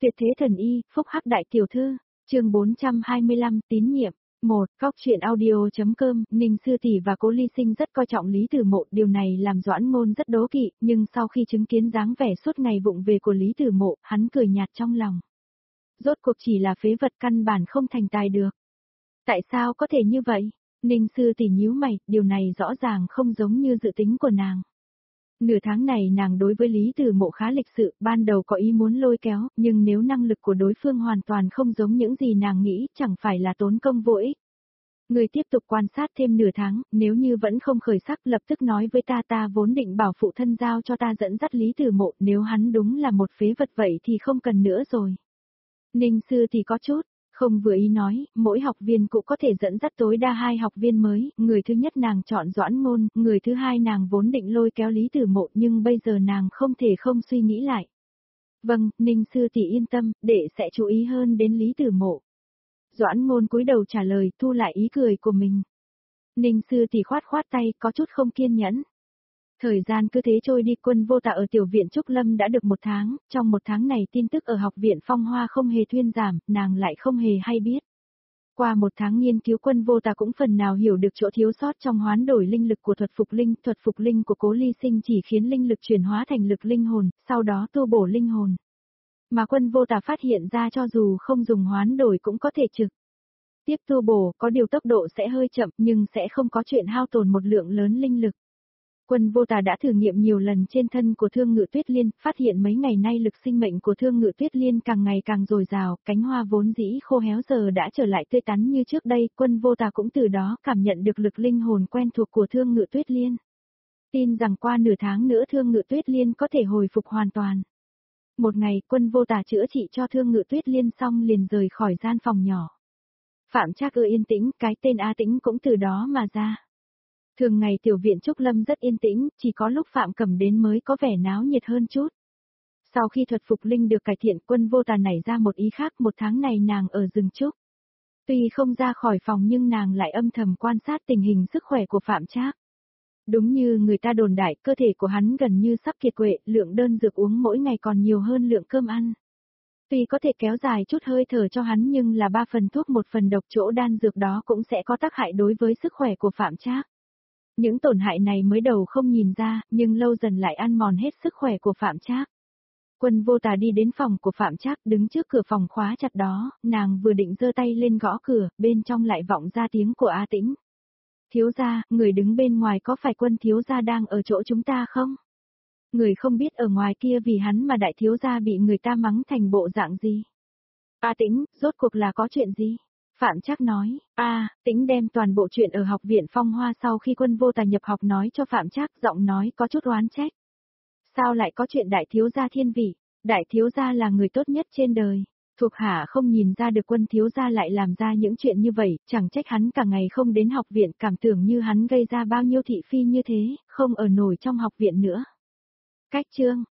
Tuyệt thế thần y, phúc hắc đại tiểu thư, chương 425, tín nhiệm. Một, Góc truyện audio.com, Ninh Sư Tỷ và Cố Ly Sinh rất coi trọng Lý Tử Mộ, điều này làm Doãn Ngôn rất đố kỵ, nhưng sau khi chứng kiến dáng vẻ suốt ngày vụng về của Lý Tử Mộ, hắn cười nhạt trong lòng. Rốt cuộc chỉ là phế vật căn bản không thành tài được. Tại sao có thể như vậy? Ninh Sư Tỷ nhíu mày, điều này rõ ràng không giống như dự tính của nàng. Nửa tháng này nàng đối với Lý Tử Mộ khá lịch sự, ban đầu có ý muốn lôi kéo, nhưng nếu năng lực của đối phương hoàn toàn không giống những gì nàng nghĩ, chẳng phải là tốn công vô ích. Người tiếp tục quan sát thêm nửa tháng, nếu như vẫn không khởi sắc lập tức nói với ta vốn định bảo phụ thân giao cho ta dẫn dắt Lý Tử Mộ, nếu hắn đúng là một phế vật vậy thì không cần nữa rồi. Ninh Sư thì có chút không vừa ý nói, mỗi học viên cũng có thể dẫn dắt tối đa 2 học viên mới, người thứ nhất nàng chọn Doãn Ngôn, người thứ hai nàng vốn định lôi kéo Lý Tử Mộ nhưng bây giờ nàng không thể không suy nghĩ lại. Vâng, Ninh Sư tỷ yên tâm, đệ sẽ chú ý hơn đến Lý Tử Mộ. Doãn Ngôn cúi đầu trả lời, thu lại ý cười của mình. Ninh Sư tỷ khoát tay, có chút không kiên nhẫn. Thời gian cứ thế trôi đi, Quân Vô Tà ở tiểu viện Trúc Lâm đã được 1 tháng, trong 1 tháng này tin tức ở học viện Phong Hoa không hề thuyên giảm, nàng lại không hề hay biết. Qua 1 tháng nghiên cứu, Quân Vô Tà cũng phần nào hiểu được chỗ thiếu sót trong hoán đổi linh lực của thuật phục linh của Cố Ly Sinh chỉ khiến linh lực chuyển hóa thành lực linh hồn, sau đó tu bổ linh hồn. Mà Quân Vô Tà phát hiện ra cho dù không dùng hoán đổi cũng có thể trực tiếp tu bổ, có điều tốc độ sẽ hơi chậm nhưng sẽ không có chuyện hao tổn một lượng lớn linh lực. Quân Vô Tà đã thử nghiệm nhiều lần trên thân của Thương Ngự Tuyết Liên, phát hiện mấy ngày nay lực sinh mệnh của Thương Ngự Tuyết Liên càng ngày càng dồi dào, cánh hoa vốn dĩ khô héo giờ đã trở lại tươi tắn như trước đây, Quân Vô Tà cũng từ đó cảm nhận được lực linh hồn quen thuộc của Thương Ngự Tuyết Liên. Tin rằng qua nửa tháng nữa Thương Ngự Tuyết Liên có thể hồi phục hoàn toàn. Một ngày, Quân Vô Tà chữa trị cho Thương Ngự Tuyết Liên xong liền rời khỏi gian phòng nhỏ. Phạm Trác ưa yên tĩnh, cái tên A Tĩnh cũng từ đó mà ra. Thường ngày tiểu viện Trúc Lâm rất yên tĩnh, chỉ có lúc Phạm Cẩm đến mới có vẻ náo nhiệt hơn chút. Sau khi thuật phục linh được cải thiện, Quân Vô Tà nảy ra một ý khác, 1 tháng này nàng ở rừng trúc. Tuy không ra khỏi phòng nhưng nàng lại âm thầm quan sát tình hình sức khỏe của Phạm Trác. Đúng như người ta đồn đại, cơ thể của hắn gần như sắp kiệt quệ, lượng đơn dược uống mỗi ngày còn nhiều hơn lượng cơm ăn. Tuy có thể kéo dài chút hơi thở cho hắn nhưng là 3 phần thuốc 1 phần độc, chỗ đan dược đó cũng sẽ có tác hại đối với sức khỏe của Phạm Trác. Những tổn hại này mới đầu không nhìn ra, nhưng lâu dần lại ăn mòn hết sức khỏe của Phạm Trác. Quân Vô Tà đi đến phòng của Phạm Trác, đứng trước cửa phòng khóa chặt đó, nàng vừa định giơ tay lên gõ cửa, bên trong lại vọng ra tiếng của A Tĩnh. Thiếu gia, người đứng bên ngoài có phải Quân thiếu gia đang ở chỗ chúng ta không? Người không biết ở ngoài kia vì hắn mà đại thiếu gia bị người ta mắng thành bộ dạng gì? A Tĩnh, rốt cuộc là có chuyện gì? Phạm Trác nói, Tĩnh đem toàn bộ chuyện ở học viện Phong Hoa sau khi Quân Vô Tà nhập học nói cho Phạm Trác, giọng nói có chút oán trách. Sao lại có chuyện đại thiếu gia thiên vị? Đại thiếu gia là người tốt nhất trên đời. Thuộc hạ không nhìn ra được Quân thiếu gia lại làm ra những chuyện như vậy, chẳng trách hắn cả ngày không đến học viện, cảm tưởng như hắn gây ra bao nhiêu thị phi như thế, không ở nổi trong học viện nữa. Cách chương